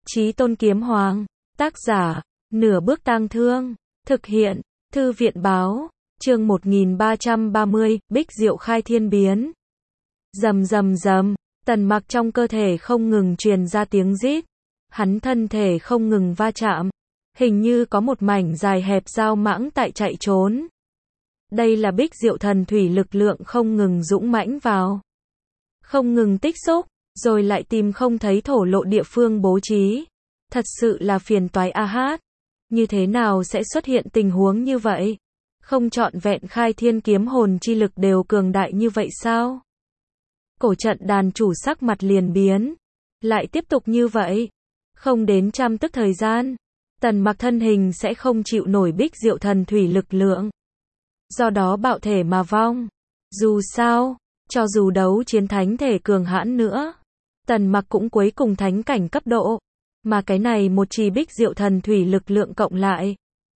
Chí Tôn Kiếm Hoàng. Tác giả, Nửa Bước Tang Thương. Thực hiện, Thư viện báo. Chương 1330, Bích Diệu khai thiên biến. Rầm rầm rầm, Tần Mặc trong cơ thể không ngừng truyền ra tiếng rít. Hắn thân thể không ngừng va chạm. Hình như có một mảnh dài hẹp dao mãng tại chạy trốn. Đây là Bích Diệu thần thủy lực lượng không ngừng dũng mãnh vào. Không ngừng tích xúc, rồi lại tìm không thấy thổ lộ địa phương bố trí. Thật sự là phiền toái a hát. Như thế nào sẽ xuất hiện tình huống như vậy? Không trọn vẹn khai thiên kiếm hồn chi lực đều cường đại như vậy sao? Cổ trận đàn chủ sắc mặt liền biến. Lại tiếp tục như vậy. Không đến trăm tức thời gian. Tần Mặc thân hình sẽ không chịu nổi Bích Diệu thần thủy lực lượng. Do đó bạo thể mà vong. Dù sao, cho dù đấu chiến thánh thể cường hãn nữa, Tần Mặc cũng cuối cùng thánh cảnh cấp độ. Mà cái này một chỉ Bích Diệu thần thủy lực lượng cộng lại,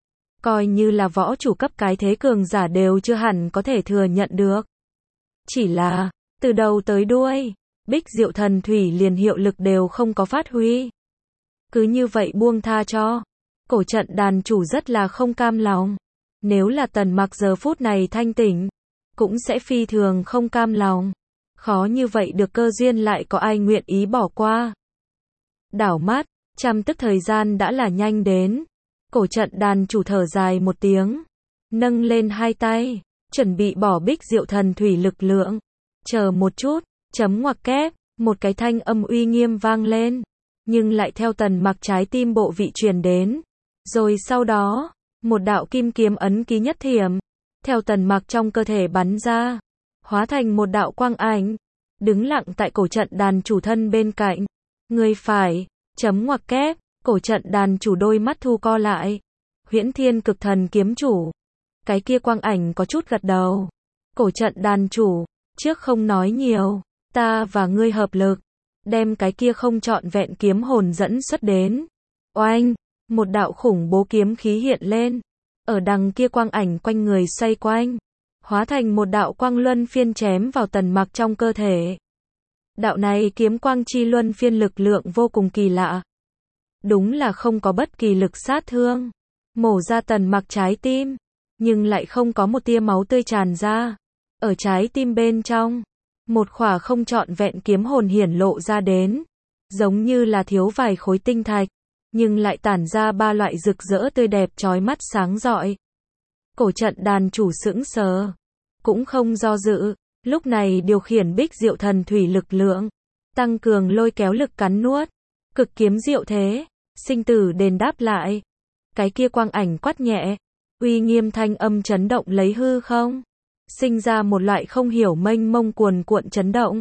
coi như là võ chủ cấp cái thế cường giả đều chưa hẳn có thể thừa nhận được. Chỉ là, từ đầu tới đuôi, Bích Diệu thần thủy liền hiệu lực đều không có phát huy. Cứ như vậy buông tha cho. Cổ trận đàn chủ rất là không cam lòng. Nếu là Tần Mặc giờ phút này thanh tỉnh, cũng sẽ phi thường không cam lòng. Khó như vậy được cơ duyên lại có ai nguyện ý bỏ qua. Đảo mắt, trăm tức thời gian đã là nhanh đến. Cổ trận đàn chủ thở dài một tiếng, nâng lên hai tay, chuẩn bị bỏ Bích Diệu thần thủy lực lượng. Chờ một chút, chấm ngoặc kép, một cái thanh âm uy nghiêm vang lên, nhưng lại theo Tần Mặc trái tim bộ vị truyền đến. Rồi sau đó, một đạo kim kiếm ấn ký nhất thiểm, theo Tần Mặc trong cơ thể bắn ra, hóa thành một đạo quang ảnh, đứng lặng tại cổ trận đàn chủ thân bên cạnh. Người phải, chấm ngoặc kép, cổ trận đàn chủ đôi mắt thu co lại. Huyễn Thiên Cực Thần kiếm chủ. Cái kia quang ảnh có chút gật đầu. Cổ trận đàn chủ, trước không nói nhiều, ta và ngươi hợp lực, đem cái kia không trọn vẹn kiếm hồn dẫn xuất đến. Oanh, một đạo khủng bố kiếm khí hiện lên. Ở đằng kia quang ảnh quanh người xoay quanh, hóa thành một đạo quang luân phiên chém vào Tần Mặc trong cơ thể. Đạo này kiếm quang chi luân phiên lực lượng vô cùng kỳ lạ. Đúng là không có bất kỳ lực sát thương. Mổ ra Tần Mặc trái tim, nhưng lại không có một tia máu tươi tràn ra. Ở trái tim bên trong, một khỏa không trọn vẹn kiếm hồn hiển lộ ra đến. Giống như là thiếu vài khối tinh thạch, nhưng lại tản ra ba loại rực rỡ tươi đẹp chói mắt sáng rọi. Cổ trận đàn chủ sững sờ, cũng không do dự, lúc này điều khiển Bích Diệu thần thủy lực lượng, tăng cường lôi kéo lực cắn nuốt, cực kiếm diệu thế, sinh tử đền đáp lại. Cái kia quang ảnh quát nhẹ, uy nghiêm thanh âm chấn động lấy hư không, sinh ra một loại không hiểu mênh mông cuồn cuộn chấn động.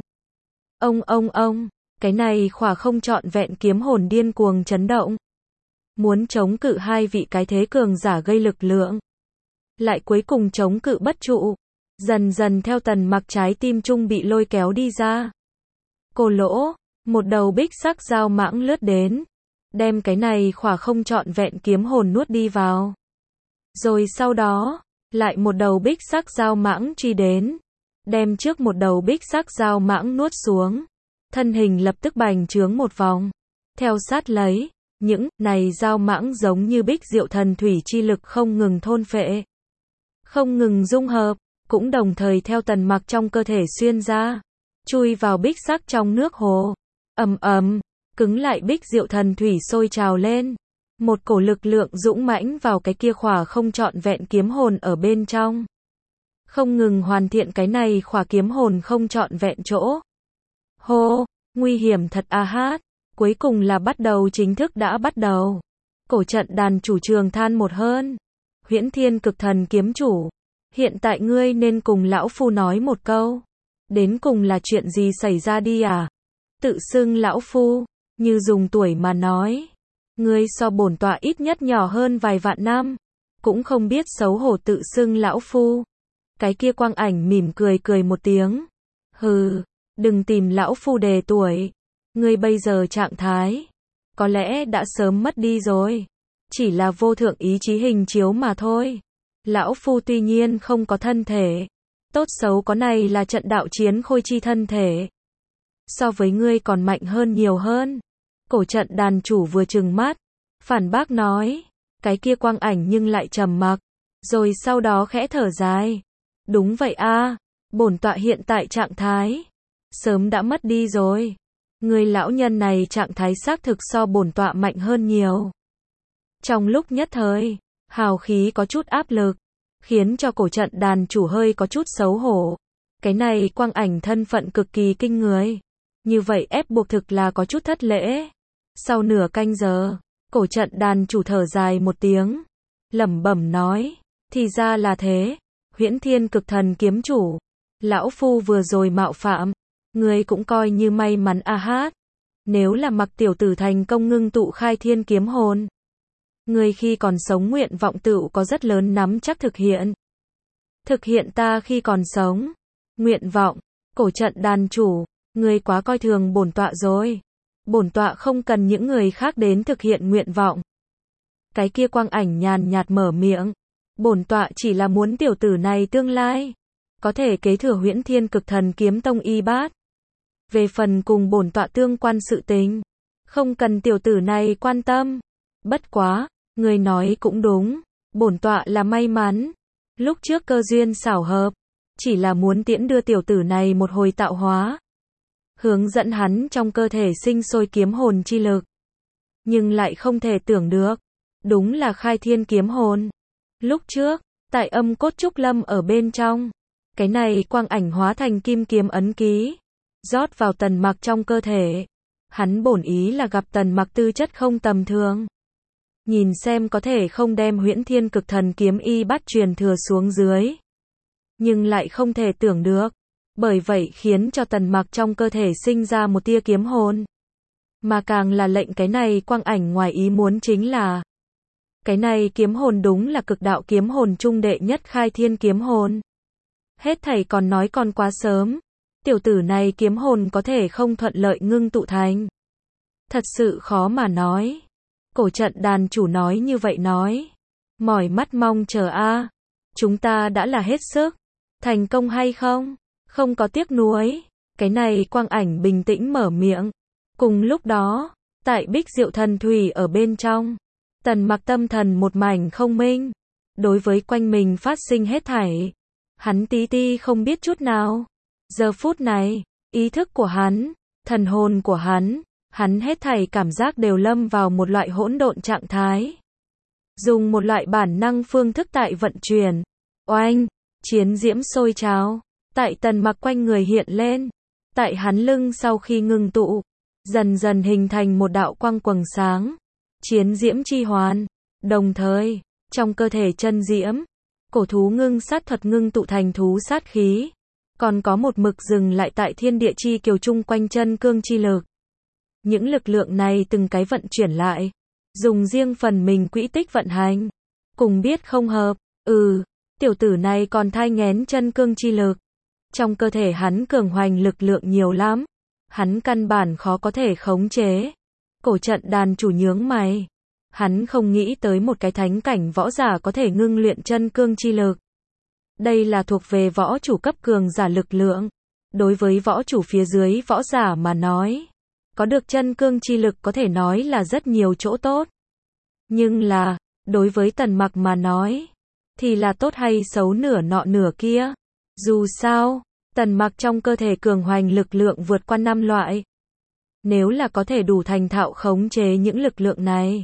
Ông, cái này khỏa không trọn vẹn kiếm hồn điên cuồng chấn động, muốn chống cự hai vị cái thế cường giả gây lực lượng, lại cuối cùng chống cự bất trụ, dần dần theo Tần Mặc trái tim trung bị lôi kéo đi ra. Cô lỗ, một đầu bích sắc dao mãng lướt đến, đem cái này khỏa không trọn vẹn kiếm hồn nuốt đi vào. Rồi sau đó, lại một đầu bích sắc dao mãng truy đến, đem trước một đầu bích sắc dao mãng nuốt xuống. Thân hình lập tức bành trướng một vòng. Theo sát lấy, những này dao mãng giống như Bích Diệu thần thủy chi lực không ngừng thôn phệ, không ngừng dung hợp, cũng đồng thời theo Tần Mặc trong cơ thể xuyên ra, chui vào bích sắc trong nước hồ. Cứng lại Bích Diệu thần thủy sôi trào lên. Một cổ lực lượng dũng mãnh vào cái kia khỏa không trọn vẹn kiếm hồn ở bên trong. Không ngừng hoàn thiện cái này khỏa kiếm hồn không trọn vẹn chỗ. Hô, nguy hiểm thật a hát. Cuối cùng là bắt đầu, chính thức đã bắt đầu. Cổ trận đàn chủ trường than một hơn. Huyễn Thiên Cực Thần kiếm chủ, hiện tại ngươi nên cùng lão phu nói một câu. Đến cùng là chuyện gì xảy ra đi à? Tự xưng lão phu, như dùng tuổi mà nói. Ngươi so bổn tọa ít nhất nhỏ hơn vài vạn năm, cũng không biết xấu hổ tự xưng lão phu. Cái kia quang ảnh mỉm cười một tiếng. Hừ, đừng tìm lão phu đề tuổi. Ngươi bây giờ trạng thái, có lẽ đã sớm mất đi rồi. Chỉ là vô thượng ý chí hình chiếu mà thôi. Lão phu tuy nhiên không có thân thể, tốt xấu có này là trận đạo chiến khôi chi thân thể. So với ngươi còn mạnh hơn nhiều hơn. Cổ trận đàn chủ vừa trừng mắt, phản bác nói. Cái kia quang ảnh nhưng lại trầm mặc, rồi sau đó khẽ thở dài. Đúng vậy a, bổn tọa hiện tại trạng thái sớm đã mất đi rồi. Người lão nhân này trạng thái xác thực so bổn tọa mạnh hơn nhiều. Trong lúc nhất thời, hào khí có chút áp lực, khiến cho cổ trận đàn chủ hơi có chút xấu hổ. Cái này quang ảnh thân phận cực kỳ kinh người. Như vậy ép buộc thực là có chút thất lễ. Sau nửa canh giờ, cổ trận đàn chủ thở dài một tiếng, lẩm bẩm nói, thì ra là thế, Huyễn Thiên Cực Thần kiếm chủ, lão phu vừa rồi mạo phạm, người cũng coi như may mắn a hát. Nếu là Mặc tiểu tử thành công ngưng tụ khai thiên kiếm hồn, người khi còn sống nguyện vọng tựu có rất lớn nắm chắc thực hiện. Thực hiện ta khi còn sống. Nguyện vọng, cổ trận đàn chủ, người quá coi thường bổn tọa rồi. Bổn tọa không cần những người khác đến thực hiện nguyện vọng. Cái kia quang ảnh nhàn nhạt mở miệng. Bổn tọa chỉ là muốn tiểu tử này tương lai có thể kế thừa Huyễn Thiên Cực Thần kiếm tông y bát. Về phần cùng bổn tọa tương quan sự tình, không cần tiểu tử này quan tâm. Bất quá, người nói cũng đúng, bổn tọa là may mắn. Lúc trước cơ duyên xảo hợp, chỉ là muốn tiễn đưa tiểu tử này một hồi tạo hóa. Hướng dẫn hắn trong cơ thể sinh sôi kiếm hồn chi lực. Nhưng lại không thể tưởng được, đúng là khai thiên kiếm hồn. Lúc trước, tại âm cốt trúc lâm ở bên trong, cái này quang ảnh hóa thành kim kiếm ấn ký, rót vào Tần Mặc trong cơ thể. Hắn bổn ý là gặp Tần Mặc tư chất không tầm thường, nhìn xem có thể không đem Huyễn Thiên Cực Thần kiếm y bát truyền thừa xuống dưới. Nhưng lại không thể tưởng được, bởi vậy khiến cho Tần Mặc trong cơ thể sinh ra một tia kiếm hồn. Mà càng là lệnh cái này quang ảnh ngoài ý muốn chính là, cái này kiếm hồn đúng là cực đạo kiếm hồn trung đệ nhất khai thiên kiếm hồn. Hết thảy còn nói còn quá sớm, tiểu tử này kiếm hồn có thể không thuận lợi ngưng tụ thành. Thật sự khó mà nói. Cổ trận đàn chủ nói như vậy nói. Mỏi mắt mong chờ a. Chúng ta đã là hết sức. Thành công hay không? Không có tiếc nuối. Cái này quang ảnh bình tĩnh mở miệng. Cùng lúc đó, tại Bích Diệu Thần Thủy ở bên trong, Tần Mặc tâm thần một mảnh không minh. Đối với quanh mình phát sinh hết thảy, hắn tí ti không biết chút nào. Giờ phút này, ý thức của hắn, thần hồn của hắn hết thảy cảm giác đều lâm vào một loại hỗn độn trạng thái. Dùng một loại bản năng phương thức tại vận chuyển. Oanh, chiến diễm sôi trào, tại Tần Mặc quanh người hiện lên. Tại hắn lưng sau khi ngưng tụ, dần dần hình thành một đạo quang quầng sáng. Chiến diễm chi hoàn. Đồng thời, trong cơ thể chân diễm, cổ thú ngưng sát thuật ngưng tụ thành thú sát khí. Còn có một mực dừng lại tại thiên địa chi kiều chung quanh chân cương chi lực. Những lực lượng này từng cái vận chuyển lại, dùng riêng phần mình quỹ tích vận hành. Cùng biết không hợp, tiểu tử này còn thai nghén chân cương chi lực. Trong cơ thể hắn cường hoành lực lượng nhiều lắm, hắn căn bản khó có thể khống chế. Cổ trận đàn chủ nhướng mày. Hắn không nghĩ tới một cái thánh cảnh võ giả có thể ngưng luyện chân cương chi lực. Đây là thuộc về võ chủ cấp cường giả lực lượng. Đối với võ chủ phía dưới võ giả mà nói, có được chân cương chi lực có thể nói là rất nhiều chỗ tốt. Nhưng là, đối với Tần Mặc mà nói, thì là tốt hay xấu nửa nọ nửa kia. Dù sao, Tần Mặc trong cơ thể cường hoành lực lượng vượt qua 5 loại. Nếu là có thể đủ thành thạo khống chế những lực lượng này,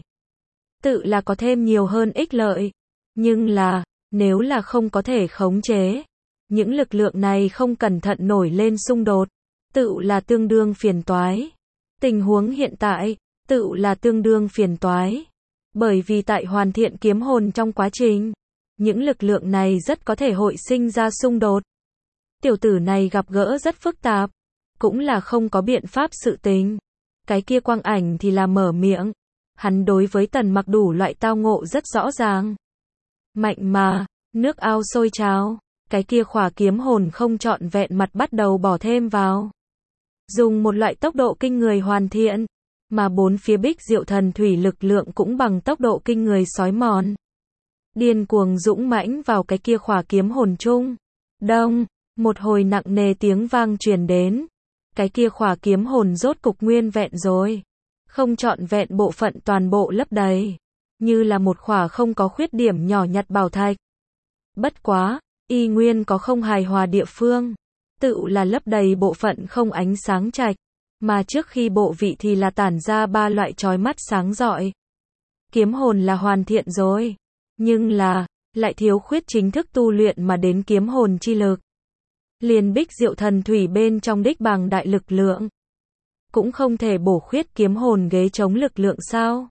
tự là có thêm nhiều hơn ích lợi. Nhưng là, nếu là không có thể khống chế, những lực lượng này không cẩn thận nổi lên xung đột, tự là tương đương phiền toái. Tình huống hiện tại, tự là tương đương phiền toái. Bởi vì tại hoàn thiện kiếm hồn trong quá trình, những lực lượng này rất có thể hội sinh ra xung đột. Tiểu tử này gặp gỡ rất phức tạp, cũng là không có biện pháp sự tình. Cái kia quang ảnh thì là mở miệng. Hắn đối với Tần Mặc đủ loại tao ngộ rất rõ ràng. Mạnh mà, nước ao sôi trào, cái kia khỏa kiếm hồn không trọn vẹn mặt bắt đầu bỏ thêm vào. Dùng một loại tốc độ kinh người hoàn thiện, mà bốn phía Bích Diệu Thần Thủy lực lượng cũng bằng tốc độ kinh người xói mòn. Điên cuồng dũng mãnh vào cái kia khỏa kiếm hồn chung. Đông, một hồi nặng nề tiếng vang truyền đến. Cái kia khỏa kiếm hồn rốt cục nguyên vẹn rồi. không trọn vẹn bộ phận toàn bộ lấp đầy, như là một khỏa không có khuyết điểm nhỏ nhặt bảo thạch. Bất quá, y nguyên có không hài hòa địa phương, tự là lấp đầy bộ phận không ánh sáng trạch, mà trước khi bộ vị thì là tản ra ba loại chói mắt sáng rọi. Kiếm hồn là hoàn thiện rồi, nhưng là, lại thiếu khuyết chính thức tu luyện mà đến kiếm hồn chi lực. Liền Bích Diệu Thần Thủy bên trong đích bằng đại lực lượng, cũng không thể bổ khuyết kiếm hồn ghế chống lực lượng sao?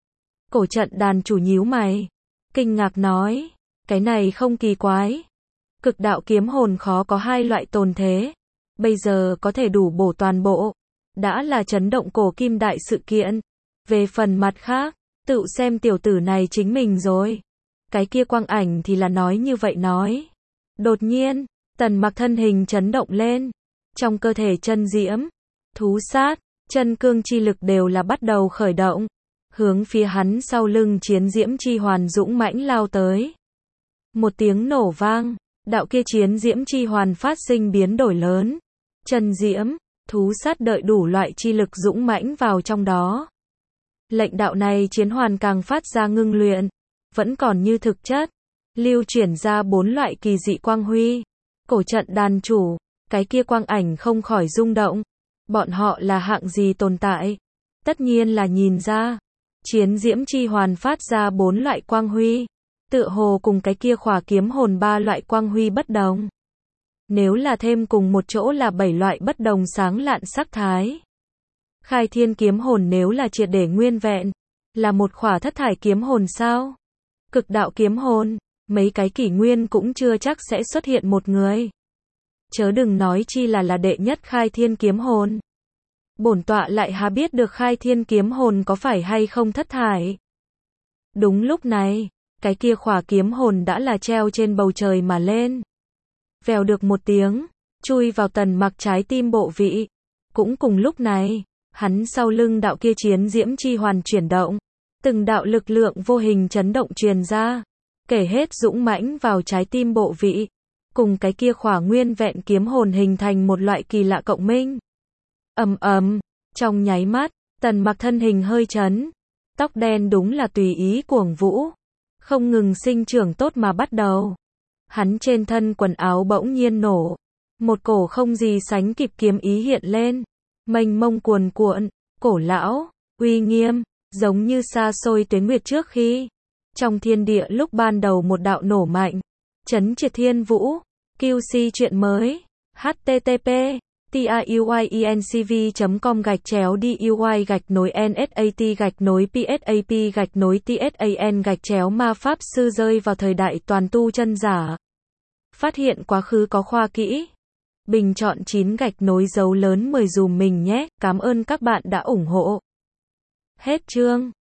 Cổ trận đàn chủ nhíu mày, kinh ngạc nói, cái này không kỳ quái. Cực đạo kiếm hồn khó có hai loại tồn thế, bây giờ có thể đủ bổ toàn bộ, đã là chấn động cổ kim đại sự kiện. Về phần mặt khác, tự xem tiểu tử này chính mình rồi. Cái kia quang ảnh thì là nói như vậy nói. Đột nhiên, Tần Mặc thân hình chấn động lên, trong cơ thể chân diễm, thú sát, chân cương chi lực đều là bắt đầu khởi động, hướng phía hắn sau lưng chiến diễm chi hoàn dũng mãnh lao tới. Một tiếng nổ vang, đạo kia chiến diễm chi hoàn phát sinh biến đổi lớn, chân diễm, thú sát đợi đủ loại chi lực dũng mãnh vào trong đó. Lệnh đạo này chiến hoàn càng phát ra ngưng luyện, vẫn còn như thực chất, lưu chuyển ra 4 loại kỳ dị quang huy. Cổ trận đàn chủ, cái kia quang ảnh không khỏi rung động. Bọn họ là hạng gì tồn tại? Tất nhiên là nhìn ra, chiến diễm chi hoàn phát ra 4 loại quang huy, tựa hồ cùng cái kia khỏa kiếm hồn 3 loại quang huy bất đồng. Nếu là thêm cùng một chỗ là 7 loại bất đồng sáng lạn sắc thái. Khai thiên kiếm hồn nếu là triệt để nguyên vẹn, là một khỏa thất thải kiếm hồn sao? Cực đạo kiếm hồn, mấy cái kỷ nguyên cũng chưa chắc sẽ xuất hiện một người. Chớ đừng nói chi là đệ nhất khai thiên kiếm hồn. Bổn tọa lại há biết được khai thiên kiếm hồn có phải hay không thất thải. Đúng lúc này, cái kia khỏa kiếm hồn đã là treo trên bầu trời mà lên. Vèo được một tiếng, chui vào Tần Mặc trái tim bộ vị. Cũng cùng lúc này, hắn sau lưng đạo kia chiến diễm chi hoàn chuyển động. Từng đạo lực lượng vô hình chấn động truyền ra, kể hết dũng mãnh vào trái tim bộ vị, cùng cái kia khỏa nguyên vẹn kiếm hồn hình thành một loại kỳ lạ cộng minh. Ầm ầm, trong nháy mắt, Tần Mặc thân hình hơi chấn, tóc đen đúng là tùy ý cuồng vũ, không ngừng sinh trưởng tốt mà bắt đầu. Hắn trên thân quần áo bỗng nhiên nổ, một cổ không gì sánh kịp kiếm ý hiện lên, mênh mông cuồn cuộn, cổ lão, uy nghiêm, giống như xa xôi tuế nguyệt trước khi trong thiên địa lúc ban đầu một đạo nổ mạnh, chấn triệt thiên vũ. QC chuyện mới, http tayuy.com/duy-nsat-psap-tsan - ma pháp sư rơi vào thời đại toàn tu chân giả. Phát hiện quá khứ có khoa kỹ. Bình chọn 9 dấu lớn 10 dùm mình nhé. Cảm ơn các bạn đã ủng hộ. Hết chương.